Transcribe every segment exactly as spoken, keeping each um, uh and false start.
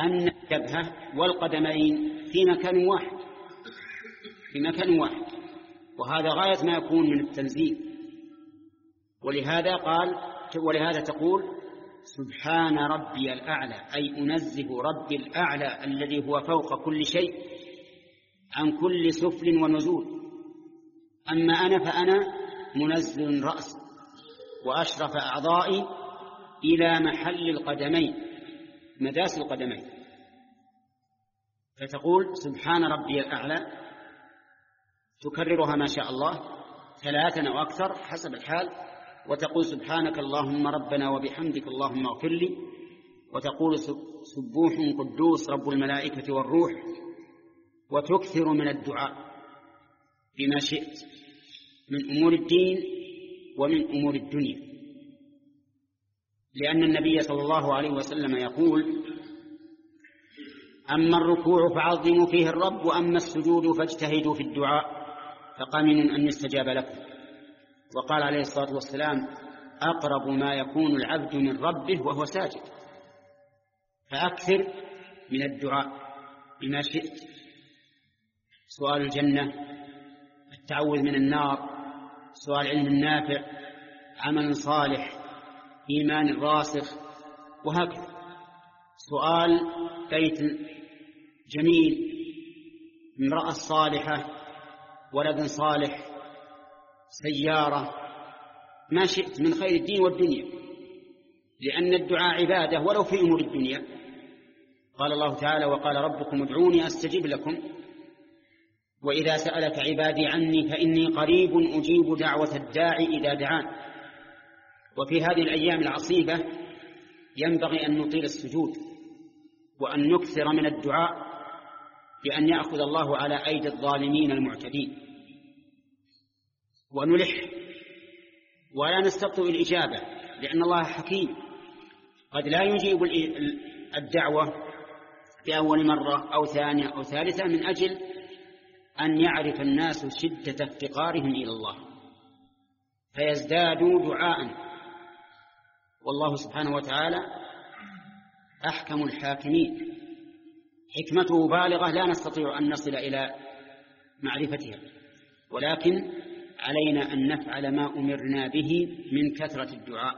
أن الجبهة والقدمين في مكان واحد في مكان واحد وهذا غاية ما يكون من التنزيه. ولهذا قال ولهذا تقول سبحان ربي الأعلى، أي أنزه ربي الأعلى الذي هو فوق كل شيء عن كل سفل ونزول. أما أنا فأنا منزل رأس وأشرف أعضائي إلى محل القدمين مداس القدمين. فتقول سبحان ربي الأعلى تكررها ما شاء الله ثلاثا أو أكثر حسب الحال، وتقول سبحانك اللهم ربنا وبحمدك اللهم اغفر لي، وتقول سبوح قدوس رب الملائكة والروح، وتكثر من الدعاء بما شئت من أمور الدين ومن أمور الدنيا، لأن النبي صلى الله عليه وسلم يقول أما الركوع فعظموا فيه الرب وأما السجود فاجتهدوا في الدعاء فقمن أن يستجاب لكم. وقال عليه الصلاة والسلام أقرب ما يكون العبد من ربه وهو ساجد. فأكثر من الدعاء بما شئت، سؤال الجنة، التعوذ من النار، سؤال علم نافع، عمل صالح، إيمان راسخ، وهكذا سؤال بيت جميل، امرأة صالحة، ولد صالح، سيارة، ما شئت من خير الدين والدنيا، لأن الدعاء عبادة ولو في أمور الدنيا. قال الله تعالى وقال ربكم ادعوني أستجب لكم وإذا سألك عبادي عني فإني قريب أجيب دعوة الداعي إذا دعان. وفي هذه الأيام العصيبة ينبغي أن نطيل السجود وأن نكثر من الدعاء بأن يأخذ الله على أيدي الظالمين المعتدين، ونلح ولا نستبطئ الإجابة، لأن الله حكيم قد لا يجيب الدعوة في أول مرة أو ثانية أو ثالثة من أجل أن يعرف الناس شدة افتقارهم إلى الله فيزدادوا دعاء. والله سبحانه وتعالى أحكم الحاكمين، حكمته بالغة لا نستطيع أن نصل إلى معرفتها، ولكن علينا أن نفعل ما أمرنا به من كثرة الدعاء.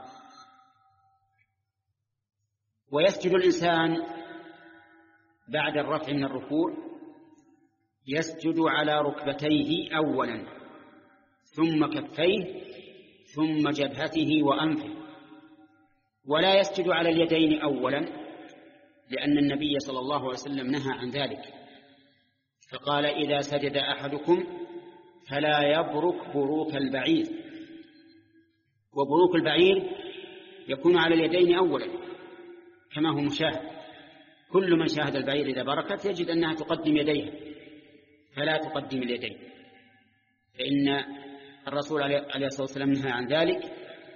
ويسجد الإنسان بعد الرفع من الركوع يسجد على ركبتيه أولا ثم كفيه ثم جبهته وأنفه، ولا يسجد على اليدين أولا، لأن النبي صلى الله عليه وسلم نهى عن ذلك، فقال إذا سجد أحدكم فلا يبرك بروك البعير. وبروك البعير يكون على اليدين أولا كما هو مشاهد، كل من شاهد البعير إذا بركت يجد أنها تقدم يديها فلا تقدم اليدين، فإن الرسول عليه الصلاة والسلام نهى عن ذلك،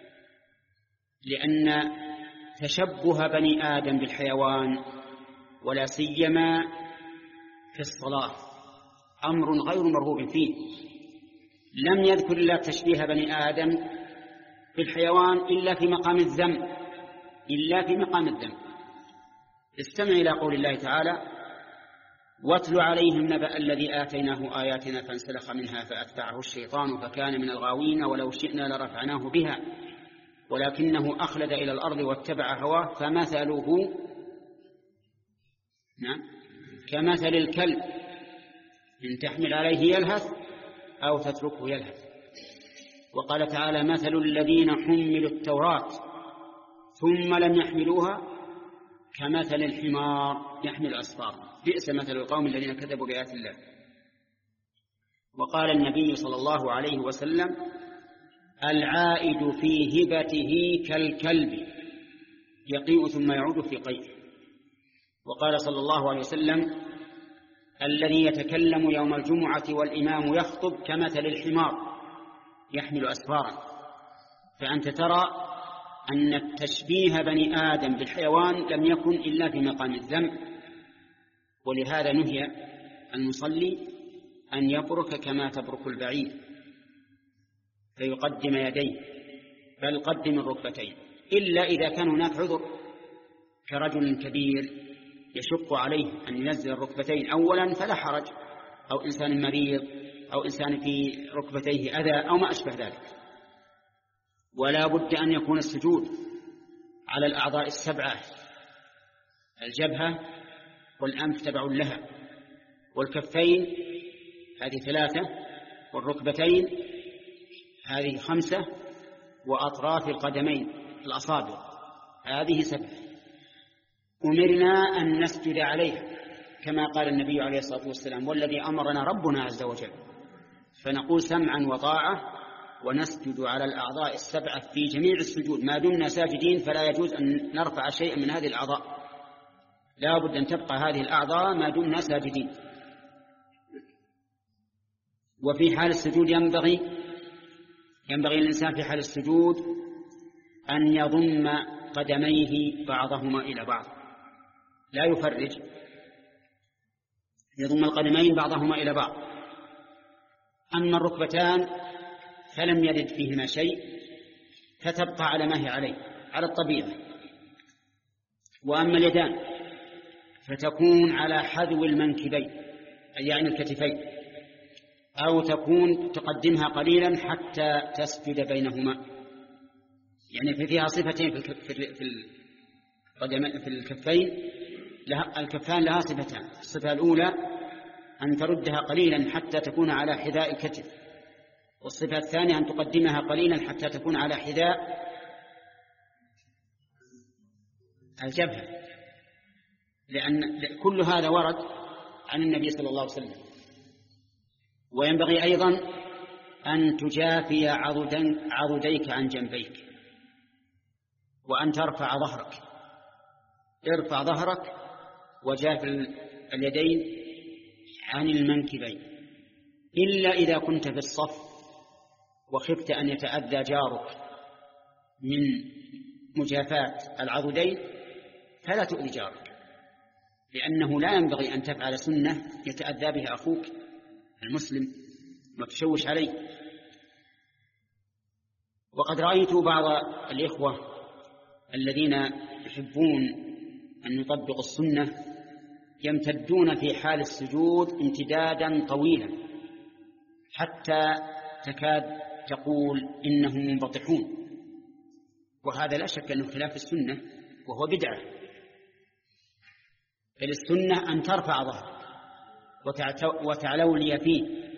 لأن تشبه بني آدم بالحيوان ولا سيما في الصلاة أمر غير مرغوب فيه. لم يذكر الله تشبيه بني آدم بالحيوان إلا في مقام الذم إلا في مقام الذم. استمع إلى قول الله تعالى واتل عليهم نبأ الذي آتيناه آياتنا فانسلخ منها فأتبعه الشيطان فكان من الغاوين ولو شئنا لرفعناه بها ولكنه أخلد إلى الأرض واتبع هواه فمثله نعم كمثل الكلب إن تحمل عليه يلهث أو تتركه يلهث. وقال تعالى مثل الذين حملوا التوراة ثم لم يحملوها كمثل الحمار يحمل أسفارا بئس مثل القوم الذين كذبوا بآيات الله. وقال النبي صلى الله عليه وسلم العائد في هبته كالكلب يقيء ثم يعود في قيء. وقال صلى الله عليه وسلم الذي يتكلم يوم الجمعة والإمام يخطب كمثل الحمار يحمل أسفارا. فأنت ترى أن تشبيه بني آدم بالحيوان لم يكن إلا في مقام الذم، ولهذا نهي المصلي أن يبرك كما تبرك البعير فيقدم يديه، بل قدم الركبتين، إلا إذا كان هناك عذر كرجل كبير يشق عليه أن ينزل الركبتين أولا فلا حرج، أو إنسان مريض أو إنسان في ركبتيه أذى أو ما أشبه ذلك. ولا بد أن يكون السجود على الأعضاء السبعة: الجبهة والأنف تبع لها، والكفين هذه ثلاثة، والركبتين هذه خمسة، وأطراف القدمين الأصابع هذه سبعة. أمرنا أن نسجد عليها كما قال النبي عليه الصلاة والسلام: والذي أمرنا ربنا عز وجل. فنقول سمعا وطاعة ونسجد على الأعضاء السبعة في جميع السجود ما دمنا ساجدين، فلا يجوز أن نرفع شيئا من هذه الأعضاء، لا بد أن تبقى هذه الأعضاء ما دمنا ساجدين. وفي حال السجود ينبغي ينبغي للإنسان في حال السجود أن يضم قدميه بعضهما إلى بعض، لا يفرج، يضم القدمين بعضهما إلى بعض. أما الركبتان فلم يرد فيهما شيء، فتبقى على ما هي عليه على الطبيعة. وأما اليدان فتكون على حذو المنكبين، أي يعني الكتفين، أو تكون تقدمها قليلا حتى تسجد بينهما. يعني فيها صفتين في القدم في الكفين، الكفان لها صفتان: الصفة الأولى أن تردها قليلا حتى تكون على حذاء الكتف، والصفة الثانية أن تقدمها قليلا حتى تكون على حذاء الجبهة، لأن كل هذا ورد عن النبي صلى الله عليه وسلم. وينبغي أيضا أن تجافي عضديك عن جنبيك، وأن ترفع ظهرك، ارفع ظهرك وجاف اليدين عن المنكبين، إلا إذا كنت في الصف وخفت أن يتأذى جارك من مجافاة العضدين فلا تؤذي جارك، لأنه لا ينبغي أن تفعل سنة يتأذى بها أخوك المسلم وتشوش عليه. وقد رأيت بعض الإخوة الذين يحبون أن يطبقوا السنة يمتدون في حال السجود امتدادا طويلا حتى تكاد تقول إنهم منبطحون، وهذا لا شك أنه خلاف السنة وهو بدعة. بل السنة أن ترفع ظهرك وتعلولي فيه.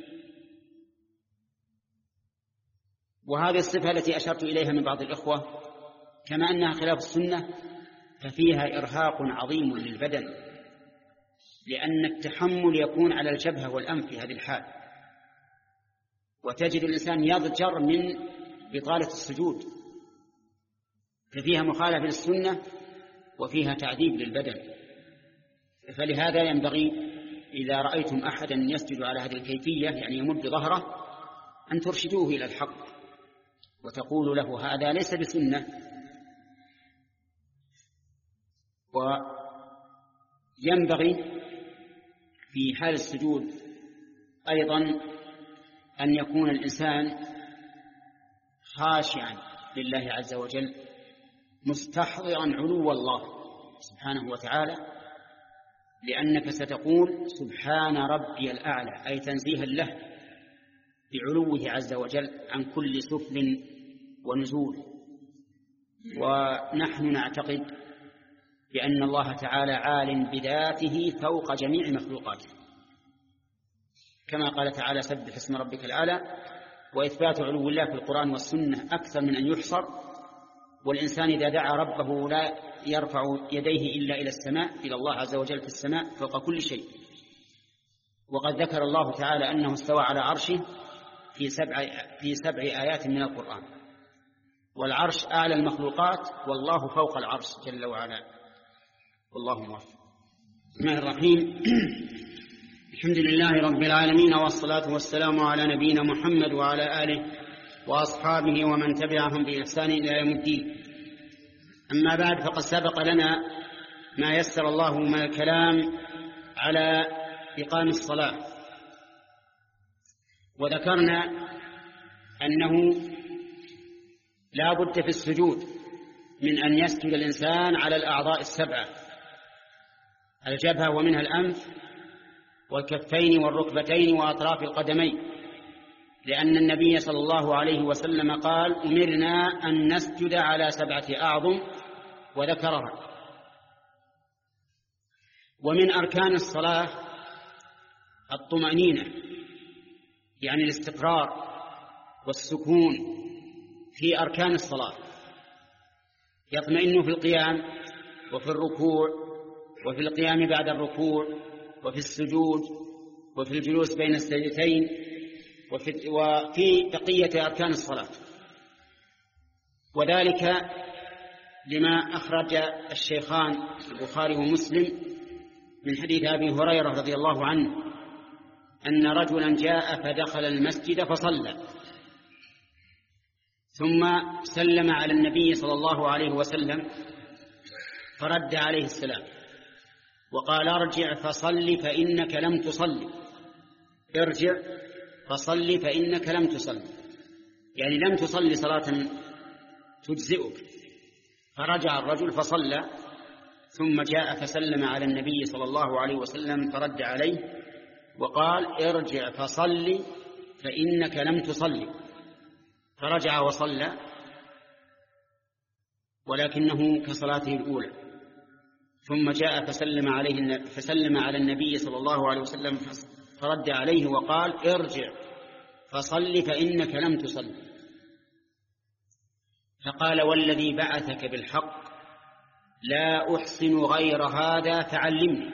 وهذه الصفة التي أشرت إليها من بعض الإخوة كما أنها خلاف السنة ففيها إرهاق عظيم للبدن، لأن التحمل يكون على الجبهة والأنف في هذه الحال، وتجد الإنسان يضجر من بطالة السجود، ففيها مخالفة للسنة وفيها تعذيب للبدن. فلهذا ينبغي إذا رأيتم أحدا يسجد على هذه الكيفية يعني يمد ظهره أن ترشدوه إلى الحق وتقولوا له هذا ليس بسنة. وينبغي في حال السجود أيضا أن يكون الإنسان خاشعا لله عز وجل مستحضرا علو الله سبحانه وتعالى، لأنك ستقول سبحان ربي الأعلى، أي تنزيها له بعلوه عز وجل عن كل سفل ونزول. ونحن نعتقد بأن الله تعالى عال بذاته فوق جميع مخلوقاته، كما قال تعالى سبح اسم ربك الأعلى. وإثبات علو الله في القرآن والسنة أكثر من أن يحصر، والإنسان إذا دعا ربه لا يرفع يديه إلا إلى السماء، إلى الله عز وجل في السماء فوق كل شيء. وقد ذكر الله تعالى أنه استوى على عرشه في سبع, في سبع آيات من القرآن، والعرش أعلى المخلوقات والله فوق العرش جل وعلا. والله موفق. بسم الله الرحيم. الحمد لله رب العالمين، والصلاة والسلام على نبينا محمد وعلى آله وأصحابه ومن تبعهم بإحسان إلى يوم الدين. أما بعد، فقد سبق لنا ما يسر الله من الكلام على إقام الصلاة، وذكرنا أنه لا بد في السجود من أن يسجد الإنسان على الأعضاء السبعة، الجبهة ومنها الأنف والكفين والركبتين وأطراف القدمين، لأن النبي صلى الله عليه وسلم قال: أمرنا أن نسجد على سبعة أعظم، وذكرها. ومن أركان الصلاة الطمأنينة، يعني الاستقرار والسكون في أركان الصلاة، يطمئن في القيام وفي الركوع وفي القيام بعد الركوع وفي السجود وفي الجلوس بين السجدتين وفي, وفي بقية أركان الصلاة. وذلك لما أخرج الشيخان البخاري ومسلم من حديث أبي هريرة رضي الله عنه أن رجلا جاء فدخل المسجد فصلى، ثم سلم على النبي صلى الله عليه وسلم فرد عليه السلام وقال: ارجع فصل فإنك لم تصلي، ارجع فصل فإنك لم تصلي، يعني لم تصلي صلاة تجزئك. فرجع الرجل فصلى، ثم جاء فسلم على النبي صلى الله عليه وسلم فرد عليه وقال: ارجع فصل فإنك لم تصلي. فرجع وصلى، ولكنه كصلاته الأولى. ثم جاء فسلم عليه فسلم على النبي صلى الله عليه وسلم فرد عليه وقال: ارجع فصل فإنك لم تصل. فقال: والذي بعثك بالحق لا أحسن غير هذا فعلمني.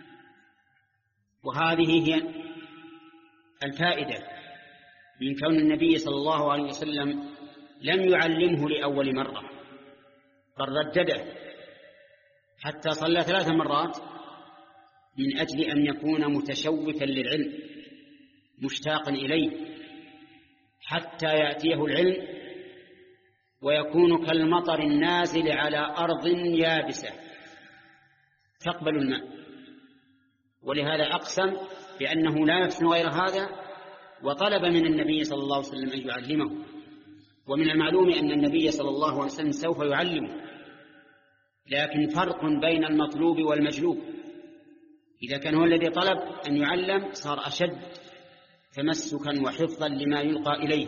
وهذه هي الفائدة من كون النبي صلى الله عليه وسلم لم يعلمه لأول مرة، بل ردده حتى صلى ثلاث مرات من أجل أن يكون متشوفا للعلم مشتاقا إليه حتى يأتيه العلم ويكون كالمطر النازل على أرض يابسة تقبل الماء. ولهذا أقسم بأنه لا يحسن غير هذا، وطلب من النبي صلى الله عليه وسلم أن يعلمه. ومن المعلوم أن النبي صلى الله عليه وسلم سوف يعلمه، لكن فرق بين المطلوب والمجلوب. إذا كان هو الذي طلب أن يعلم صار أشد تمسكا وحفظا لما يلقى إليه.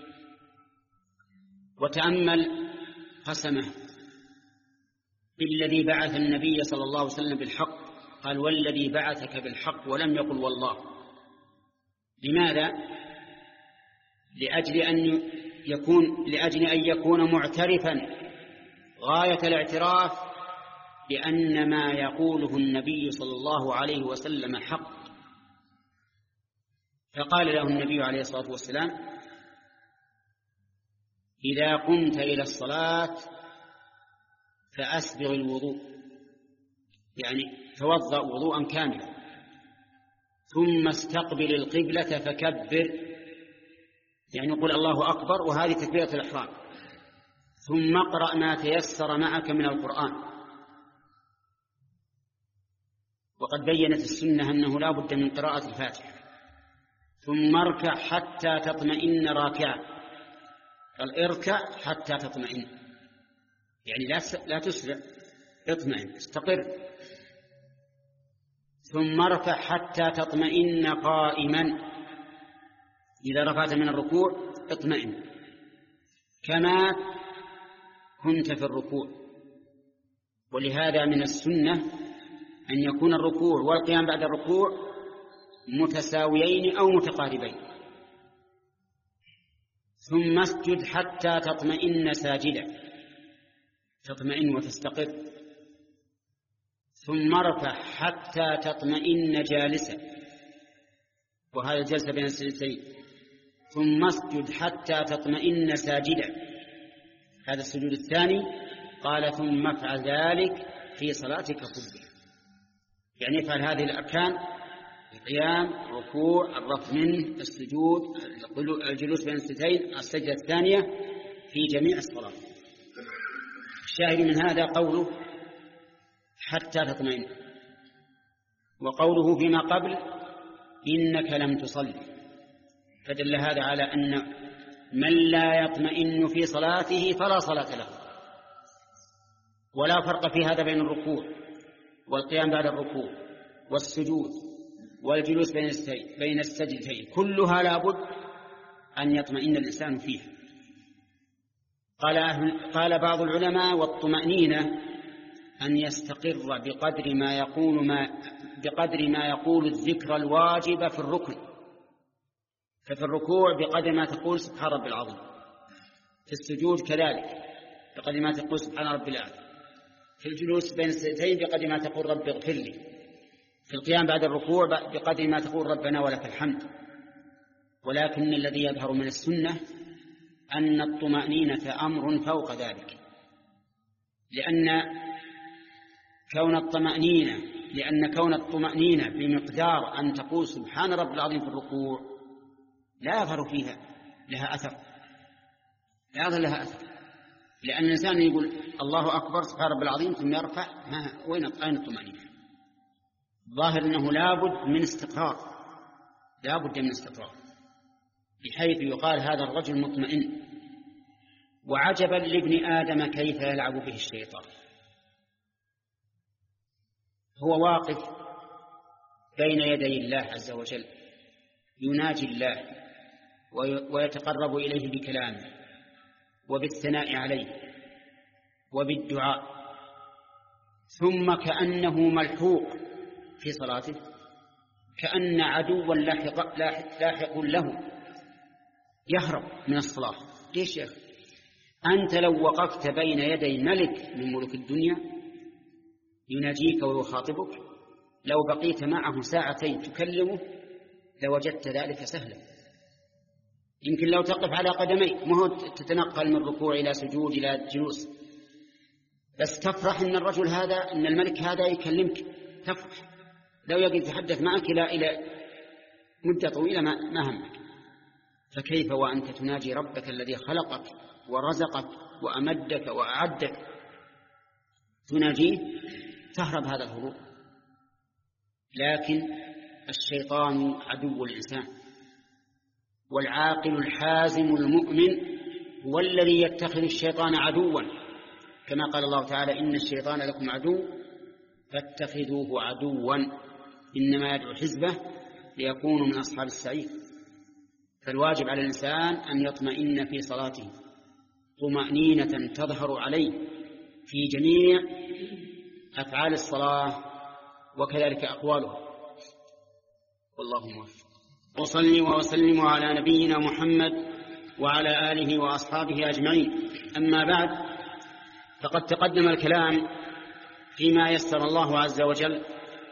وتأمل قسمه بالذي بعث النبي صلى الله عليه وسلم بالحق، قال: والذي بعثك بالحق، ولم يقل والله. لماذا؟ لأجل أن يكون لأجل أن يكون معترفا غاية الاعتراف بأن ما يقوله النبي صلى الله عليه وسلم حق. فقال له النبي عليه الصلاة والسلام: إذا قمت إلى الصلاة فأسبغ الوضوء، يعني توضأ وضوءا كاملا، ثم استقبل القبلة فكبر، يعني قل الله أكبر، وهذه تكبيرة الإحرام، ثم اقرأ ما تيسر معك من القرآن. وقد بينت السنة أنه لا بد من قراءة الفاتحة. ثم اركع حتى تطمئن راكعا، قال: اركع حتى تطمئن، يعني لا تسرع، اطمئن، استقر. ثم ارفع حتى تطمئن قائما، إذا رفعت من الركوع اطمئن كما كنت في الركوع. ولهذا من السنة أن يكون الركوع والقيام بعد الركوع متساويين أو متقاربين. ثم اسجد حتى تطمئن ساجدا، تطمئن وتستقر. ثم ارفع حتى تطمئن جالسا، وهذا الجلسة بين السجدتين. ثم اسجد حتى تطمئن ساجدا، هذا السجود الثاني. قال: ثم افعل ذلك في صلاتك كلها، يعني افعل هذه الأركان: القيام، الركوع، الرفع منه، السجود، الجلوس بين السجدتين، السجدة الثانية، في جميع الصلاة. الشاهد من هذا قوله حتى تطمئن، وقوله فيما قبل إنك لم تصلي، فدل هذا على أن من لا يطمئن في صلاته فلا صلاة له. ولا فرق في هذا بين الركوع والقيام بعد الركوع والسجود والجلوس بين السجدتين كلها لابد أن يطمئن الإنسان فيها. قال, قال بعض العلماء: والطمأنينة أن يستقر بقدر ما يقول ما بقدر ما يقول الذكر الواجب في الركن، ففي الركوع بقدر ما تقول سبحان رب العظيم، في السجود كذلك بقدر ما تقول سبحان رب الأعلى، في الجلوس بين السجدتين بقدر ما تقول رب اغفر لي، في القيام بعد الركوع بقدر ما تقول ربنا ولك الحمد. ولكن الذي يظهر من السنة أن الطمأنينة أمر فوق ذلك، لأن كون الطمأنينة لأن كون الطمأنينة بمقدار أن تقول سبحان رب العظيم في الركوع لا يظهر فيها لها أثر، لا يظهر لها أثر، لأن الإنسان يقول الله أكبر سبحان رب العظيم ثم يرفع، ما وين أين الطمأنينة؟ ظاهر أنه لابد من استقرار، لابد من استقرار بحيث يقال هذا الرجل مطمئن. وعجبا لابن آدم كيف يلعب به الشيطان، هو واقف بين يدي الله عز وجل يناجي الله ويتقرب إليه بكلامه وبالثناء عليه وبالدعاء، ثم كأنه ملحوق في صلاته، كأن عدوا لاحق, لاحق له يهرب من الصلاة. ليش يا أخي؟ أنت لو وقفت بين يدي ملك من ملوك الدنيا يناجيك ويخاطبك، لو بقيت معه ساعتين تكلمه لوجدت ذلك سهلا. يمكن لو تقف على قدميك، ما هو تتنقل من ركوع إلى سجود إلى جلوس، بس تفرح أن الرجل هذا، أن الملك هذا يكلمك، تفرح. لو يجي يتحدث معك إلى إلى مدة طويلة ما همك، فكيف وأنت تناجي ربك الذي خلقك ورزقك وأمدك وأعدك، تناجيه تهرب هذا الهروب. لكن الشيطان عدو الإنسان، والعاقل الحازم المؤمن هو الذي يتخذ الشيطان عدوا، كما قال الله تعالى: إن الشيطان لكم عدو فاتخذوه عدوا إنما يدعو حزبه ليكونوا من أصحاب السعير. فالواجب على الإنسان أن يطمئن في صلاته طمأنينة تظهر عليه في جميع أفعال الصلاة وكذلك أقواله. والله موفق. وصلي وسلم على نبينا محمد وعلى آله وأصحابه أجمعين. أما بعد، فقد تقدم الكلام فيما يسر الله عز وجل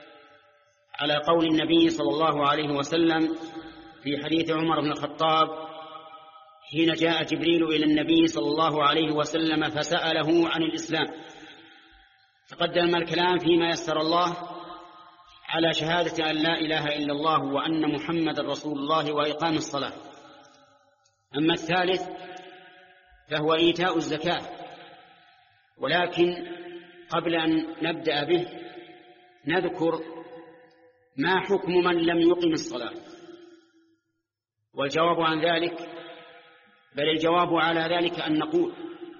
على قول النبي صلى الله عليه وسلم في حديث عمر بن الخطاب حين جاء جبريل إلى النبي صلى الله عليه وسلم فسأله عن الإسلام. تقدم الكلام فيما يسر الله على شهادة أن لا إله إلا الله وأن محمد رسول الله وإقام الصلاة. أما الثالث فهو إيتاء الزكاة. ولكن قبل أن نبدأ به نذكر ما حكم من لم يقم الصلاة، والجواب عن ذلك بل الجواب على ذلك أن نقول: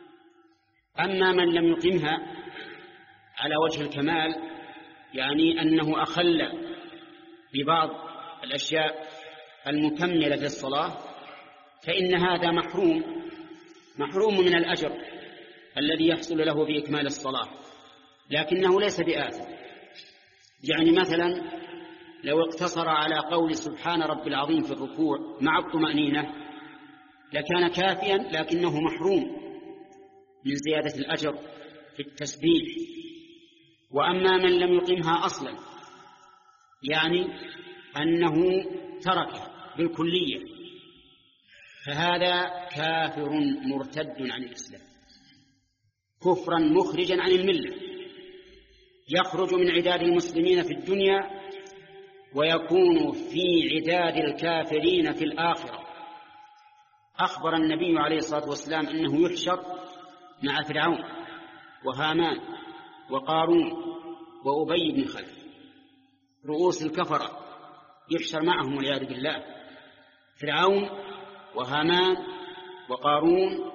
أما من لم يقمها على وجه الكمال، يعني أنه أخل ببعض الأشياء المكملة للصلاة، فإن هذا محروم محروم من الأجر الذي يحصل له بإكمال الصلاة، لكنه ليس بآثم. يعني مثلا لو اقتصر على قول سبحان رب العظيم في الركوع مع الطمأنينة لكان كافيا، لكنه محروم من زيادة الأجر في التسبيح. وأما من لم يقمها أصلا، يعني أنه تركه بالكلية، فهذا كافر مرتد عن الإسلام كفرا مخرجا عن الملة، يخرج من عداد المسلمين في الدنيا ويكون في عداد الكافرين في الآخرة. أخبر النبي عليه الصلاة والسلام أنه يحشر مع فرعون وهامان وقارون وأبي بن خلف، رؤوس الكفرة يحشر معهم والعياذ بالله، فرعون وهامان وقارون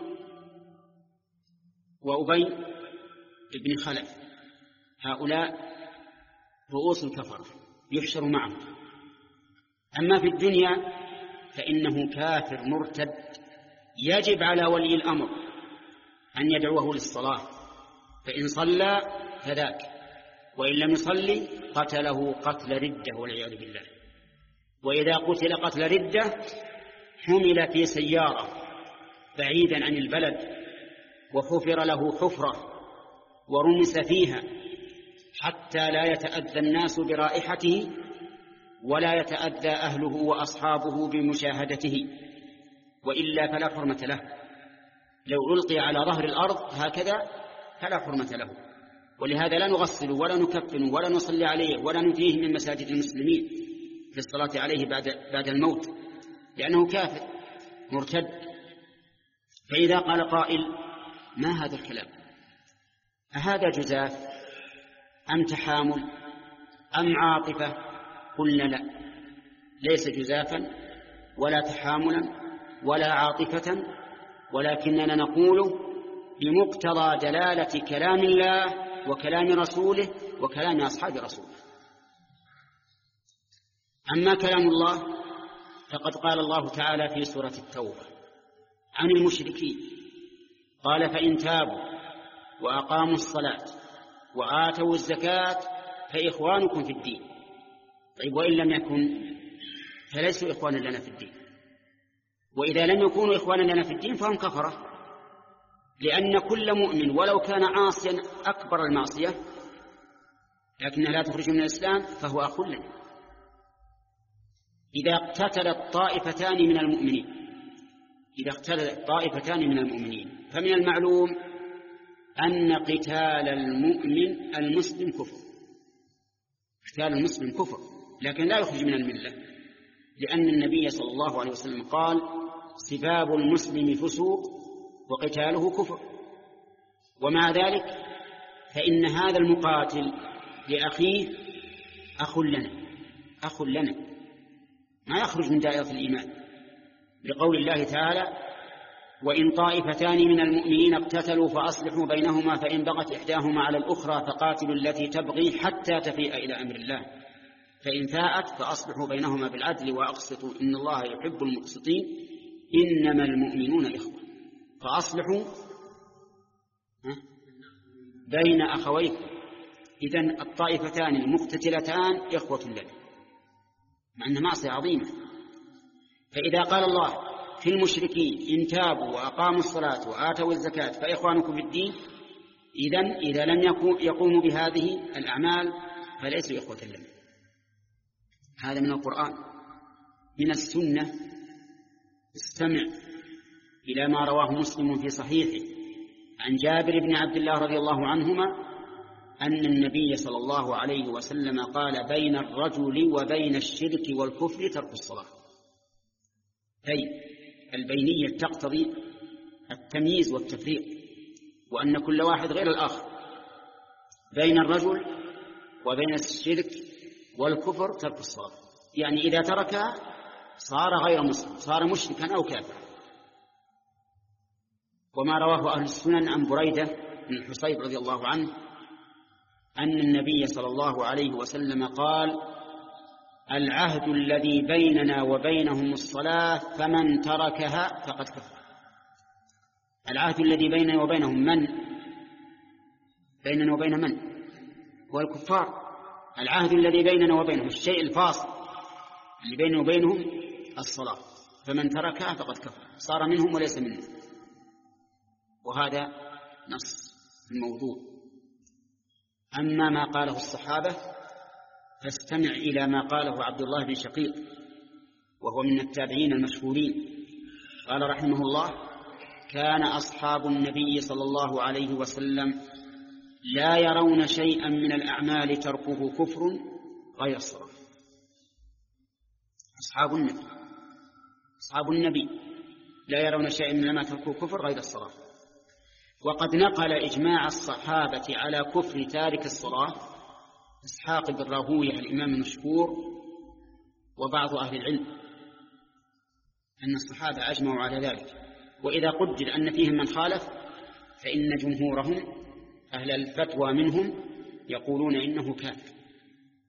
وأبي بن خلف، هؤلاء رؤوس الكفرة يحشر معهم. أما في الدنيا فإنه كافر مرتد يجب على ولي الأمر أن يدعوه للصلاة، فإن صلى فذاك، وإن لم يصلي قتله قتل ردة والعياذ بالله. وإذا قتل قتل ردة حمل في سيارة بعيدا عن البلد وحفر له حفرة ورمس فيها حتى لا يتأذى الناس برائحته ولا يتأذى أهله وأصحابه بمشاهدته، وإلا فلا حرمة له. لو ألقي على ظهر الأرض هكذا فلا حرمة له. ولهذا لا نغسل ولا نكفن ولا نصلي عليه ولا نتيه من مساجد المسلمين في الصلاة عليه بعد, بعد الموت، لأنه كافر مرتد. فإذا قال قائل ما هذا الكلام؟ أهذا جزاف أم تحامل أم عاطفة؟ قلنا لا، ليس جزافا ولا تحاملا ولا عاطفة، ولكننا نقول بمقتضى دلالة كلام الله وكلام رسوله وكلام أصحاب رسوله. أما كلام الله فقد قال الله تعالى في سورة التوبة عن المشركين، قال فإن تابوا وأقاموا الصلاة وآتوا الزكاة فإخوانكم في الدين. طيب وإن لم يكن فليسوا إخوانا لنا في الدين، وإذا لم يكونوا إخوانا لنا في الدين فهم كفرة، لأن كل مؤمن ولو كان عاصيا أكبر المعصية لكنها لا تخرج من الإسلام فهو أخ لنا. إذا اقتتلت طائفتان من المؤمنين إذا اقتتلت طائفتان من المؤمنين فمن المعلوم أن قتال المؤمن المسلم كفر. قتال المسلم كفر لكن لا يخرج من الملة، لأن النبي صلى الله عليه وسلم قال سباب المسلم فسوق وقتاله كفر. ومع ذلك فإن هذا المقاتل لأخيه أخ لنا أخ لنا ما يخرج من دائرة الإيمان، لقول الله تعالى وإن طائفتان من المؤمنين اقتتلوا فأصلحوا بينهما فإن بغت إحداهما على الأخرى فقاتلوا التي تبغي حتى تفيء إلى أمر الله فإن فاءت فأصلحوا بينهما بالعدل وأقسطوا إن الله يحب المقسطين إنما المؤمنون إخوة فأصلحوا بين أخويكم. إذن الطائفتان المقتتلتان إخوة لنا، مع أنها معصية عظيمة. فإذا قال الله في المشركين إن تابوا وأقاموا الصلاة وآتوا الزكاة فإخوانكم في الدين، إذن إذا لم يقوموا بهذه الأعمال فليسوا إخوة لنا. هذا من القرآن. من السنة استمع إلى ما رواه مسلم في صحيحه عن جابر بن عبد الله رضي الله عنهما أن النبي صلى الله عليه وسلم قال بين الرجل وبين الشرك والكفر ترك الصلاة. أي البينية تقتضي التمييز والتفريق، وأن كل واحد غير الآخر. بين الرجل وبين الشرك والكفر ترك الصلاة، يعني إذا تركها صار غير مسلم، صار مشركا أو كافرا. وما رواه أهل السنن عن بريدة بن الحصيب رضي الله عنه أن النبي صلى الله عليه وسلم قال العهد الذي بيننا وبينهم الصلاة فمن تركها فقد كفر. العهد الذي بيننا وبينهم من؟ بيننا وبين من؟ هو الكفار. العهد الذي بيننا وبينهم الشيء الفاصل اللي بيننا وبينهم الصلاة، فمن تركها فقد كفر، صار منهم وليس منهم. وهذا نص الموضوع. أما ما قاله الصحابة فاستمع إلى ما قاله عبد الله بن شقيق وهو من التابعين المشهورين. قال رحمه الله كان أصحاب النبي صلى الله عليه وسلم لا يرون شيئا من الأعمال تركه كفر غير الصلاة. أصحاب النبي أصحاب النبي لا يرون شيئا من الأعمال تركه كفر غير الصلاة. وقد نقل إجماع الصحابة على كفر تارك الصلاة إسحاق بن راهويه الإمام المشهور وبعض أهل العلم، أن الصحابة أجمعوا على ذلك. وإذا قدر أن فيهم من خالف فإن جمهورهم أهل الفتوى منهم يقولون إنه كافر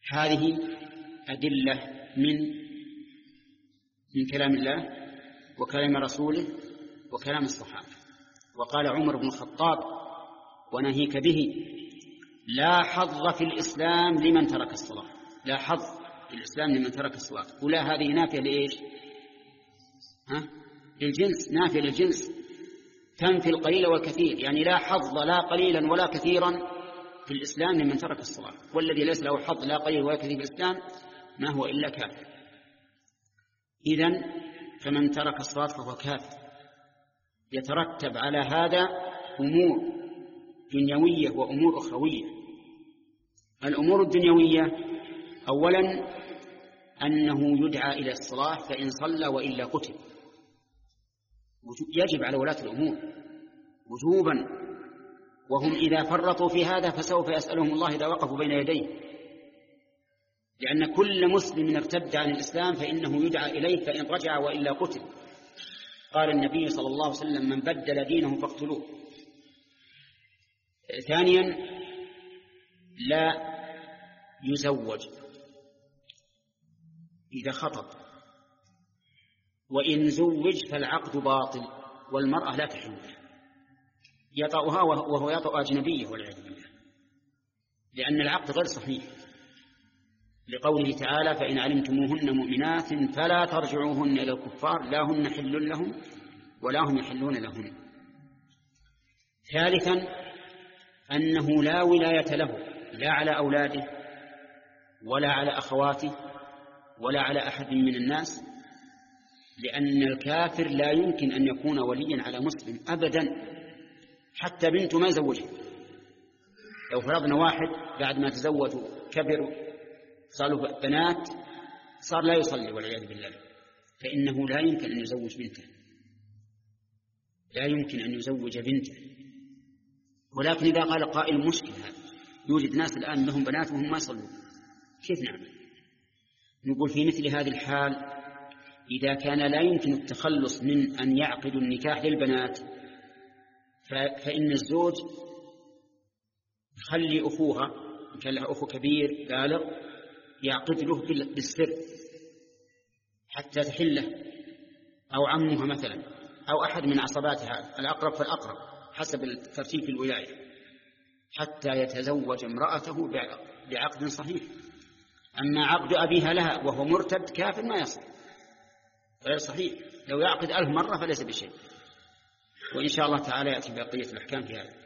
هذه أدلة من من كلام الله وكلام رسوله وكلام الصحابة. وقال عمر بن الخطاب وناهيك به: لا حظ في الإسلام لمن ترك الصلاة. لا حظ في الإسلام لمن ترك الصلاة. ولا هذه نافية لإيش؟ ها؟ للجنس، نافية للجنس، تنفي القليل والكثير، يعني لا حظ لا قليلا ولا كثيرا في الإسلام لمن ترك الصلاة. والذي ليس له حظ لا قليل ولا كثير في الإسلام ما هو إلا كافر. إذن فمن ترك الصلاة فهو كافر. يترتب على هذا أمور دنيوية وأمور أخروية. الأمور الدنيوية أولا أنه يدعى إلى الصلاة فإن صلى وإلا قتل. يجب على ولاة الأمور وجوبا، وهم إذا فرطوا في هذا فسوف يسألهم الله إذا وقفوا بين يديه، لأن كل مسلم ارتد عن الإسلام فإنه يدعى إليه فإن رجع وإلا قتل. قال النبي صلى الله عليه وسلم: من بدل دينه فاقتلوه. ثانيا لا يزوج إذا خطب، وإن زوج فالعقد باطل والمرأة لا تحل له، يطأها وهو يطأ أجنبية والعياذ بالله، لأن العقد غير صحيح، لقوله تعالى: فإن علمتموهن مؤمنات فلا ترجعوهن إلى الكفار لا هن حل لهم ولا هم يحلون لهن. ثالثا أنه لا ولاية له لا على أولاده ولا على أخواته ولا على أحد من الناس، لأن الكافر لا يمكن أن يكون وليا على مسلم أبدا، حتى بنته ما يزوجها. لو فرضنا واحد بعد ما تزوجوا كبروا صاروا بنات صار لا يصلي والعياذ بالله، فإنه لا يمكن أن يزوج بنته، لا يمكن أن يزوج بنته. ولكن إذا قال قائل: مشكلة هذا، يوجد ناس الآن لهم بنات وهم ما يصلون، كيف نعمل؟ نقول في مثل هذه الحال إذا كان لا يمكن التخلص من أن يعقدوا النكاح للبنات فإن الزوج يخلي أخوها، إن كان له أخو كبير بالغ، يعقد له بالسر حتى تحله، أو عمها مثلا، أو أحد من عصباتها، الأقرب فالأقرب حسب الترتيب في الولاية، حتى يتزوج امرأته بعقد صحيح. أما عقد أبيها لها وهو مرتد كافر ما يصح، غير صحيح. لو يعقد ألف مرة فليس بشيء. وإن شاء الله تعالى يأتي بقية الأحكام في هذا.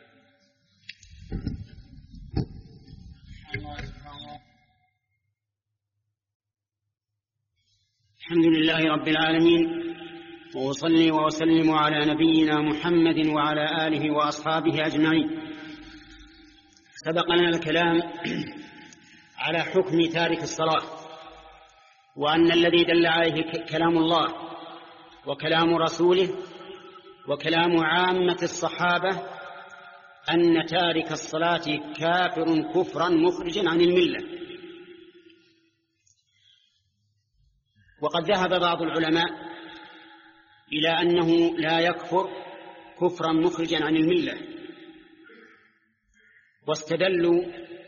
الحمد لله رب العالمين، وأصلي وأسلم على نبينا محمد وعلى آله وأصحابه أجمعين. سبق لنا الكلام على حكم تارك الصلاة، وأن الذي دل عليه كلام الله وكلام رسوله وكلام عامة الصحابة أن تارك الصلاة كافر كفرا مخرجا عن الملة. وقد ذهب بعض العلماء إلى أنه لا يكفر كفرا مخرجا عن الملة، واستدلوا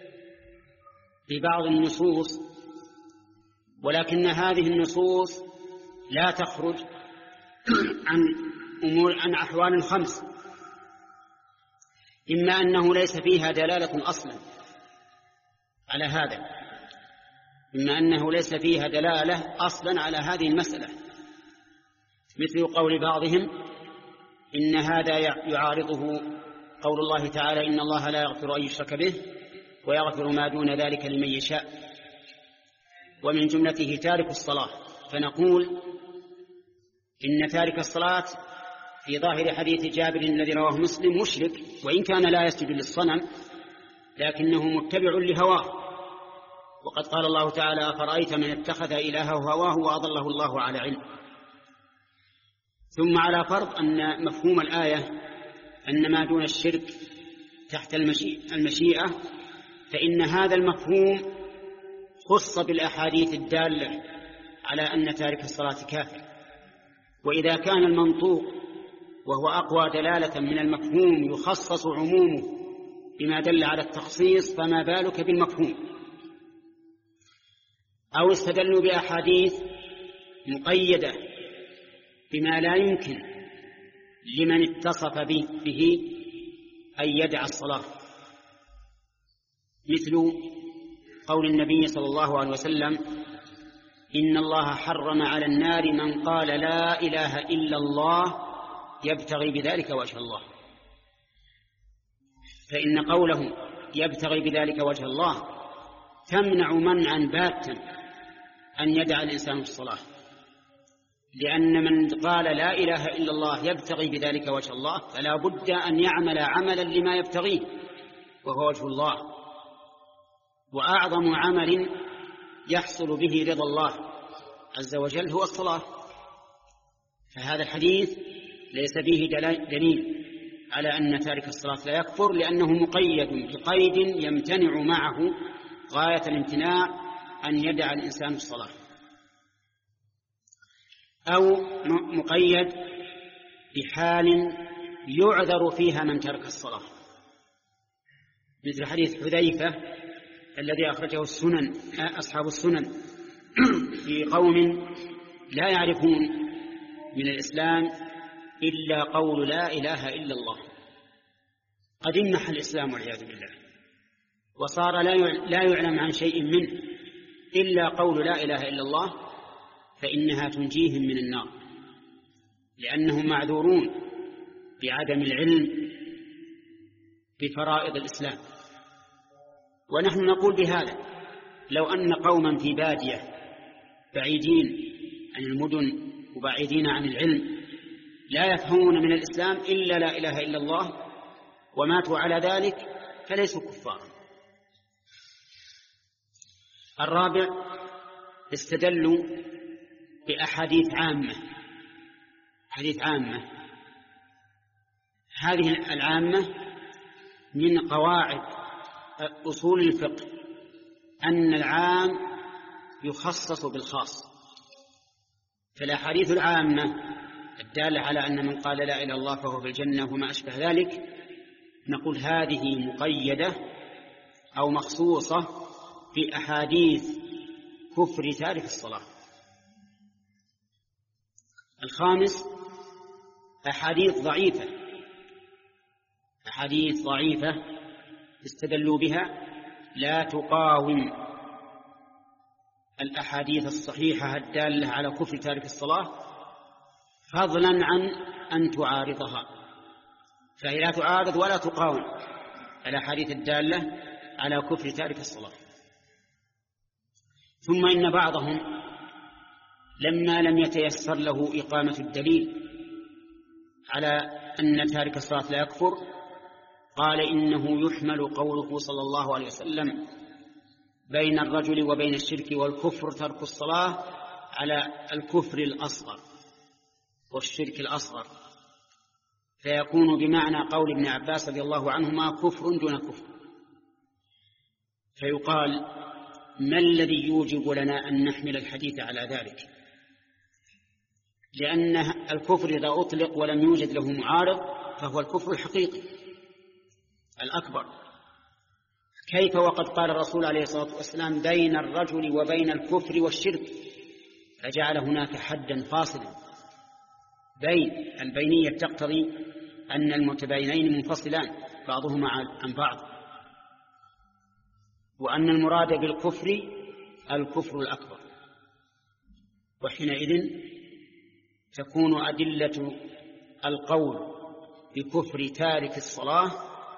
ببعض النصوص، ولكن هذه النصوص لا تخرج عن أمور عن أحوال خمس: إما أنه ليس فيها دلالة أصلا على هذا، إما أنه ليس فيها دلالة أصلا على هذه المسألة، مثل قول بعضهم إن هذا يعارضه قول الله تعالى: إن الله لا يغفر أن يشرك به ويغفر ما دون ذلك لمن يشاء، ومن جملته تارك الصلاة. فنقول إن تارك الصلاة في ظاهر حديث جابر الذي رواه مسلم مشرك، وإن كان لا يسجد للصنم لكنه متبع لهواه. وقد قال الله تعالى: أفرأيت من اتخذ إلهه هواه وأضله الله على علم. ثم على فرض أن مفهوم الآية أن ما دون الشرك تحت المشيئة، فإن هذا المفهوم خص بالأحاديث الدالة على أن تارك الصلاة كافر. وإذا كان المنطوق وهو أقوى دلالة من المفهوم يخصص عمومه بما دل على التخصيص، فما بالك بالمفهوم. أو استدلوا بأحاديث مقيدة بما لا يمكن لمن اتصف به أن يدع الصلاة، مثل قول النبي صلى الله عليه وسلم: إن الله حرم على النار من قال لا إله إلا الله يبتغي بذلك وجه الله. فإن قوله يبتغي بذلك وجه الله تمنع منعا باتا أن يدع الإنسان الصلاة، لأن من قال لا إله إلا الله يبتغي بذلك وجه الله فلا بد أن يعمل عملا لما يبتغيه وهو وجه الله، وأعظم عمل يحصل به رضا الله عز وجل هو الصلاة. فهذا الحديث ليس فيه دليل على أن تارك الصلاة لا يكفر، لأنه مقيد بقيد يمتنع معه غاية الامتناع أن يدع الإنسان الصلاة، أو مقيد بحال يعذر فيها من ترك الصلاة، مثل حديث حذيفة الذي أخرجه السنن أصحاب السنن في قوم لا يعرفون من الإسلام إلا قول لا إله إلا الله، قد امنح الإسلام والعياذ بالله، وصار لا يعلم عن شيء منه إلا قول لا إله إلا الله، فإنها تنجيهم من النار، لأنهم معذورون بعدم العلم بفرائض الإسلام. ونحن نقول بهذا: لو أن قوما في بادية بعيدين عن المدن وبعيدين عن العلم لا يفهمون من الإسلام إلا لا إله إلا الله وماتوا على ذلك فليسوا كفارا. الرابع: استدلوا بأحاديث عامة، حديث عامة. هذه العامة من قواعد أصول الفقه أن العام يخصص بالخاص، فالأحاديث العامة الدالة على أن من قال لا إله إلا الله فهو في الجنة وما أشبه ذلك نقول هذه مقيدة أو مخصوصة بأحاديث كفر تارك الصلاة. الخامس: أحاديث ضعيفة، أحاديث ضعيفة استدلوا بها لا تقاوم الأحاديث الصحيحة الدالة على كفر تارك الصلاة، فضلا عن أن تعارضها، فهي لا تعارض ولا تقاوم الأحاديث الدالة على كفر تارك الصلاة. ثم إن بعضهم لما لم يتيسر له إقامة الدليل على أن تارك الصلاة لا يكفر قال إنه يحمل قوله صلى الله عليه وسلم بين الرجل وبين الشرك والكفر ترك الصلاة على الكفر الأصغر والشرك الأصغر، فيكون بمعنى قول ابن عباس رضي الله عنهما كفر دون كفر. فيقال: ما الذي يوجب لنا أن نحمل الحديث على ذلك؟ لأن الكفر إذا أطلق ولم يوجد له معارض فهو الكفر الحقيقي الأكبر. كيف وقد قال الرسول عليه الصلاة والسلام بين الرجل وبين الكفر والشرك، فجعل هناك حدا فاصلا. بين البينية تقتضي أن المتباينين منفصلان بعضهما عن بعض، وأن المراد بالكفر الكفر الأكبر، وحينئذ تكون أدلة القول بكفر تارك الصلاة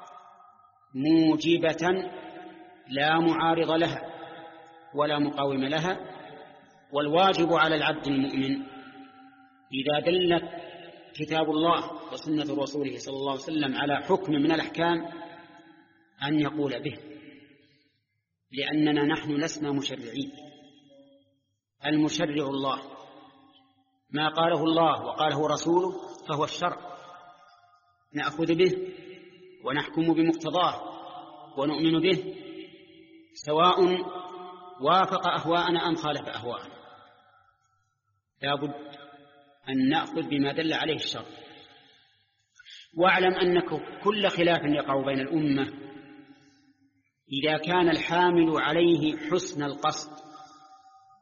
موجبة لا معارض لها ولا مقاوم لها. والواجب على العبد المؤمن إذا دلت كتاب الله وسنة رسوله صلى الله عليه وسلم على حكم من الأحكام أن يقول به، لأننا نحن لسنا مشرعين، المشرع الله، ما قاله الله وقاله رسوله فهو الشرع، نأخذ به ونحكم بمقتضاه ونؤمن به سواء وافق أهواءنا أم خالف أهواءنا. لا بد أن نأخذ بما دل عليه الشرع. واعلم أن كل خلاف يقع بين الأمة إذا كان الحامل عليه حسن القصد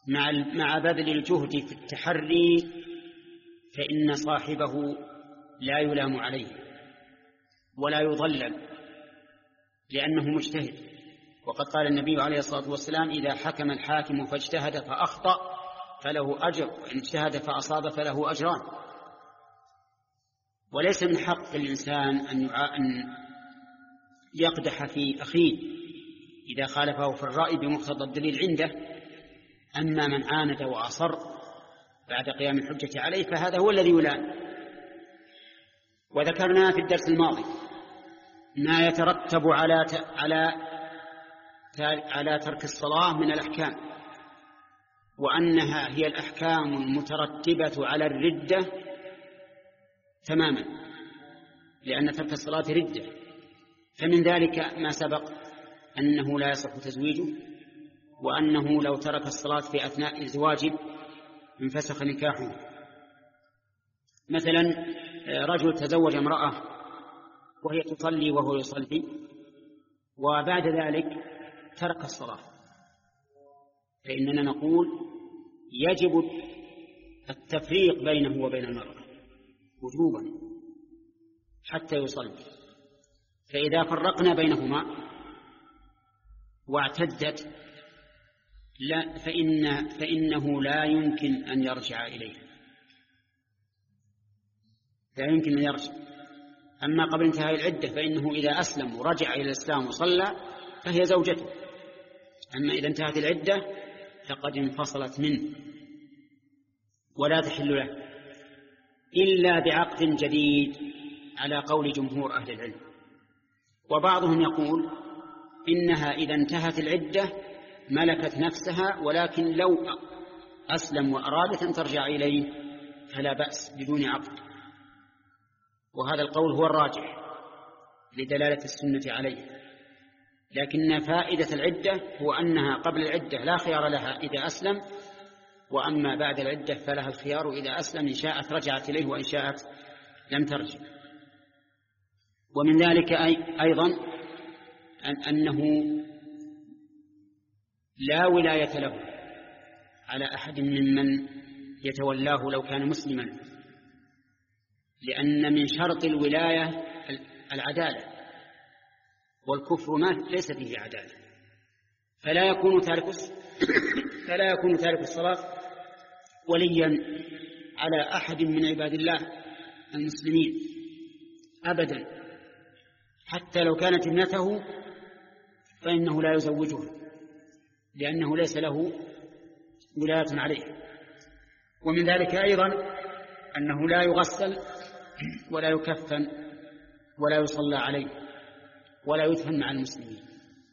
مع مع بذل الجهد في التحري فإن صاحبه لا يلام عليه ولا يضلل لأنه مجتهد. وقد قال النبي عليه الصلاة والسلام: إذا حكم الحاكم فاجتهد فأخطأ فله أجر، وإن اجتهد فأصاب فله أجران. وليس من حق الإنسان أن يقدح في أخيه إذا خالفه في الرأي بمقتضى الدليل عنده. أما من عاند وأصر بعد قيام الحجة عليه فهذا هو الذي يلام. وذكرنا في الدرس الماضي ما يترتب على على على ترك الصلاة من الأحكام، وأنها هي الأحكام المترتبة على الردة تماما، لأن ترك الصلاة ردة. فمن ذلك ما سبق أنه لا يصح تزويجه، وأنه لو ترك الصلاة في أثناء الزواج انفسخ نكاحه. مثلا رجل تزوج امرأة وهي تصلي وهو يصلي، وبعد ذلك ترك الصلاة، فإننا نقول يجب التفريق بينه وبين المرأة وجوبا حتى يصلي. فإذا فرقنا بينهما واعتدت لا فإن فإنه لا يمكن أن يرجع إليه، لا يمكن أن يرجع. أما قبل انتهاء العدة فإنه إذا أسلم ورجع إلى الإسلام وصلى فهي زوجته. أما إذا انتهت العدة فقد انفصلت منه ولا تحل له إلا بعقد جديد على قول جمهور أهل العلم. وبعضهم يقول إنها إذا انتهت العدة ملكت نفسها، ولكن لو أسلم وأرادت أن ترجع إليه فلا بأس بدون عقد، وهذا القول هو الراجح لدلالة السنة عليه. لكن فائدة العدة هو أنها قبل العدة لا خيار لها إذا أسلم، وأما بعد العدة فلها الخيار إذا أسلم، إن شاءت رجعت إليه وإن شاءت لم ترجع. ومن ذلك أيضا أنه لا ولاية له على أحد ممن يتولاه لو كان مسلما، لأن من شرط الولاية العدالة، والكفر ما ليس فيه عدالة. فلا يكون تارك فلا يكون تارك الصلاة وليا على أحد من عباد الله المسلمين أبدا، حتى لو كانت ابنته فإنه لا يزوجها، لأنه ليس له ولاية عليه. ومن ذلك أيضا أنه لا يغسل ولا يكفن ولا يصلى عليه ولا يدفن مع المسلمين،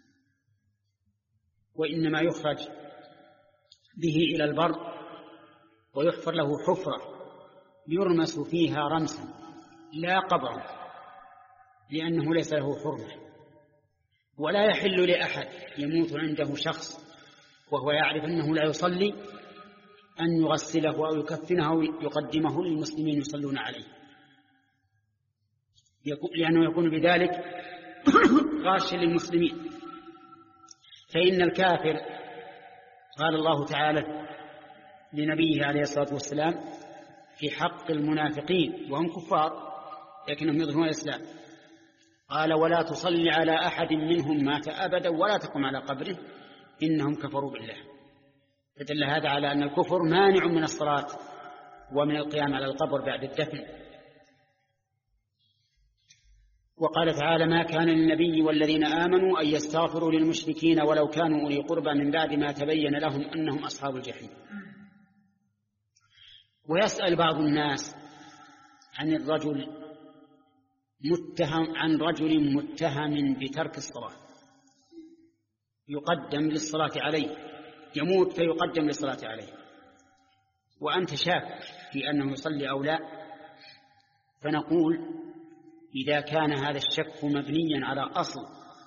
وإنما يخرج به إلى البر ويحفر له حفرة يرمس فيها رمسا لا قبر، لأنه ليس له حرمة. ولا يحل لأحد يموت عنده شخص وهو يعرف أنه لا يصلي أن يغسله أو يكفنه أو يقدمه للمسلمين يصلون عليه، لأنه يكون بذلك غاشا للمسلمين. فإن الكافر قال الله تعالى لنبيه عليه الصلاة والسلام في حق المنافقين وهم كفار لكنهم يظهرون الإسلام، قال: ولا تصلي على أحد منهم مات أبدا ولا تقم على قبره إنهم كفروا بالله. فدل هذا على أن الكفر مانع من الصلاة ومن القيام على القبر بعد الدفن. وقال تعالى: ما كان للنبي والذين آمنوا أن يستغفروا للمشركين ولو كانوا أولي قربى من بعد ما تبين لهم أنهم أصحاب الجحيم. ويسأل بعض الناس عن الرجل متهم عن رجل متهم بترك الصلاة يقدم للصلاة عليه، يموت فيقدم للصلاة عليه، وأنت شاك في أنه يصلي أو لا. فنقول: إذا كان هذا الشك مبنيا على أصل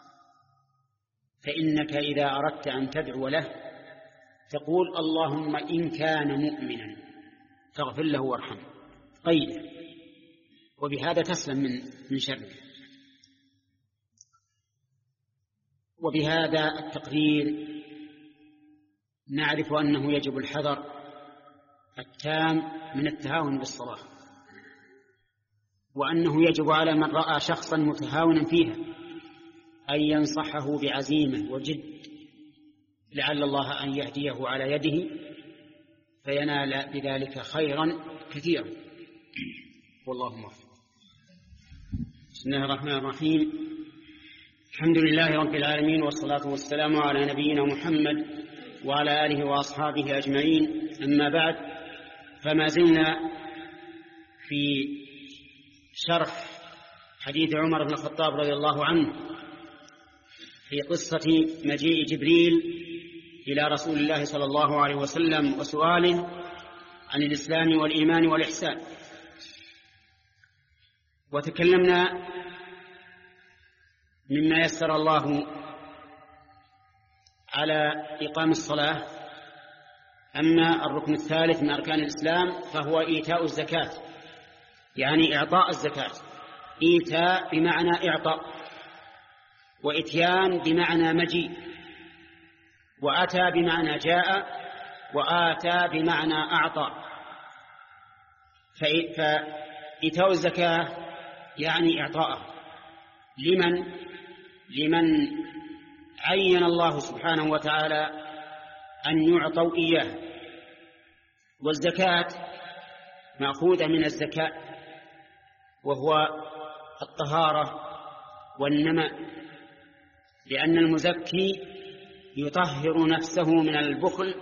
فإنك إذا أردت أن تدعو له تقول: اللهم إن كان مؤمنا فاغفر له وارحمه، قيده، وبهذا تسلم من من شره. وبهذا التقرير نعرف أنه يجب الحذر التام من التهاون بالصلاة، وأنه يجب على من رأى شخصا متهاونا فيها أن ينصحه بعزيمة وجد، لعل الله أن يهديه على يده فينال بذلك خيرا كثيرا، والله موفق. بسم الله الرحمن الرحيم. الحمد لله رب العالمين، والصلاة والسلام على نبينا محمد وعلى آله وأصحابه أجمعين، أما بعد، فما زلنا في شرح حديث عمر بن الخطاب رضي الله عنه في قصة مجيء جبريل إلى رسول الله صلى الله عليه وسلم وسؤاله عن الإسلام والإيمان والإحسان. وتكلمنا مما يسر الله على إقام الصلاة. أما الركن الثالث من أركان الإسلام فهو إيتاء الزكاة، يعني إعطاء الزكاة. إيتاء بمعنى إعطاء، وإتيان بمعنى مجيء، وأتى بمعنى جاء، وآتى بمعنى أعطى. فإيتاء الزكاة يعني إعطاءه لمن لمن عين الله سبحانه وتعالى أن يعطوا إياه. والزكاة مأخوذة من الزكاة، وهو الطهارة والنماء، لأن المزكي يطهر نفسه من البخل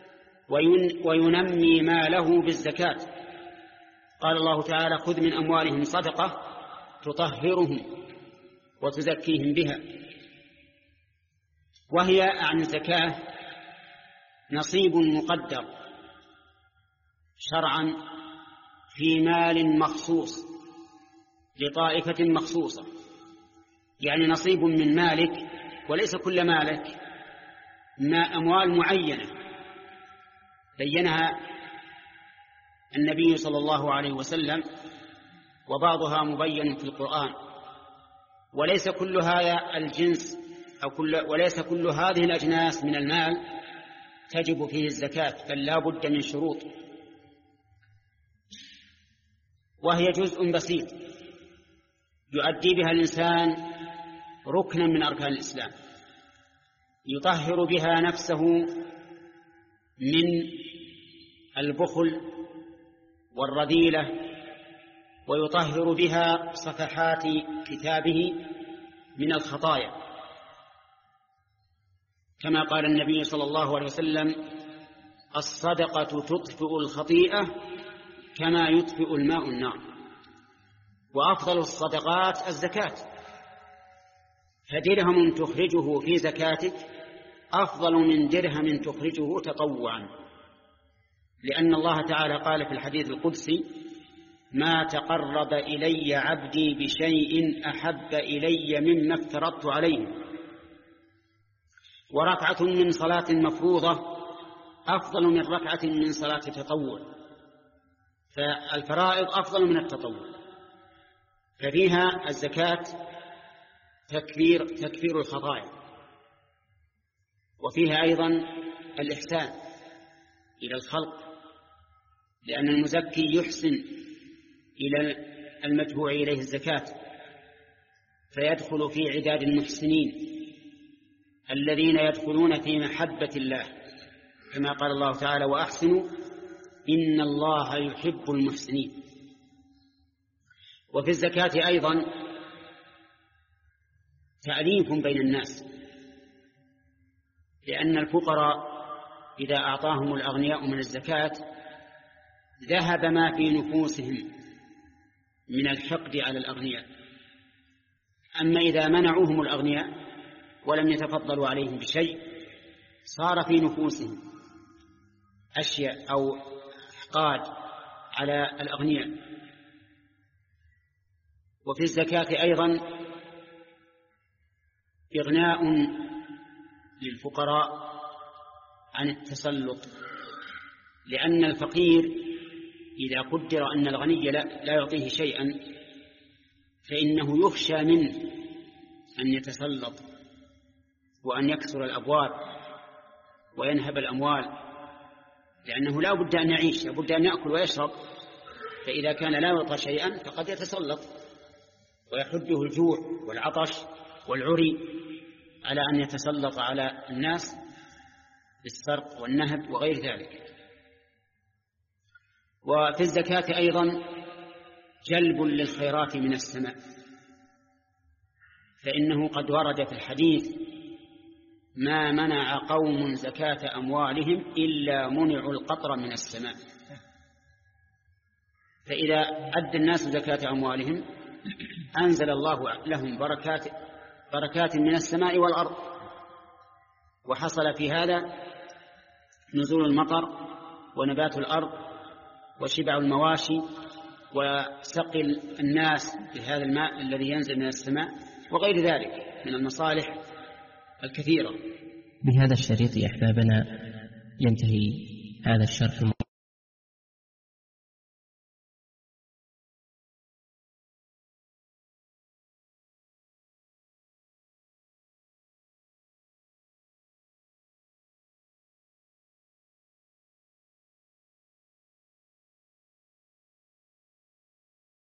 وينمي ماله بالزكاة. قال الله تعالى: خذ من أموالهم صدقة تطهرهم وتزكيهم بها. وهي عن الزكاة نصيب مقدر شرعا في مال مخصوص لطائفة مخصوصة، يعني نصيب من مالك، وليس كل مالك، ما أموال معينة بينها النبي صلى الله عليه وسلم، وبعضها مبين في القرآن. وليس كل هذا الجنس أو كل وليس كل هذه الأجناس من المال تجب فيه الزكاة، بل لا بد من شروط. وهي جزء بسيط يؤدي بها الإنسان ركنا من أركان الإسلام، يطهر بها نفسه من البخل والرذيلة، ويطهر بها صفحات كتابه من الخطايا، كما قال النبي صلى الله عليه وسلم: الصدقة تطفئ الخطيئة كما يطفئ الماء النار. وأفضل الصدقات الزكاة، فدرهم تخرجه في زكاتك أفضل من درهم تخرجه تطوعا، لأن الله تعالى قال في الحديث القدسي: ما تقرب إلي عبدي بشيء أحب إلي مما افترضت عليه. وركعة من صلاة مفروضة أفضل من ركعة من صلاة تطوع، فالفرائض أفضل من التطوع. ففيها الزكاة تكفير تكفير الخطايا، وفيها أيضا الإحسان إلى الخلق، لأن المزكي يحسن إلى المدفوع إليه الزكاة، فيدخل في عداد المحسنين الذين يدخلون في محبة الله، كما قال الله تعالى: وأحسنوا إن الله يحب المحسنين. وفي الزكاة أيضا تأليف بين الناس، لأن الفقراء إذا أعطاهم الأغنياء من الزكاة ذهب ما في نفوسهم من الحقد على الأغنياء. أما إذا منعوهم الأغنياء ولم يتفضلوا عليهم بشيء صار في نفوسهم أشياء أو حقاد على الأغنياء. وفي الزكاة أيضا إغناء للفقراء عن التسلط، لأن الفقير إذا قدر أن الغني لا, لا يعطيه شيئا فإنه يخشى منه أن يتسلط وأن يكسر الأبواب وينهب الأموال، لأنه لا بد أن يعيش، لا بد أن يأكل ويشرب، فإذا كان لا يعطى شيئا فقد يتسلط ويحده الجوع والعطش والعري على أن يتسلط على الناس بالسرق والنهب وغير ذلك. وفي الزكاة أيضا جلب للخيرات من السماء، فإنه قد ورد في الحديث: ما منع قوم زكاة أموالهم إلا منعوا القطر من السماء. فإذا أدى الناس زكاة أموالهم أنزل الله لهم بركات بركات من السماء والأرض، وحصل في هذا نزول المطر ونبات الأرض وشبع المواشي وسقي الناس بهذا الماء الذي ينزل من السماء وغير ذلك من المصالح الكثيرة. بهذا الشريط يا أحبابنا ينتهي هذا الشرح.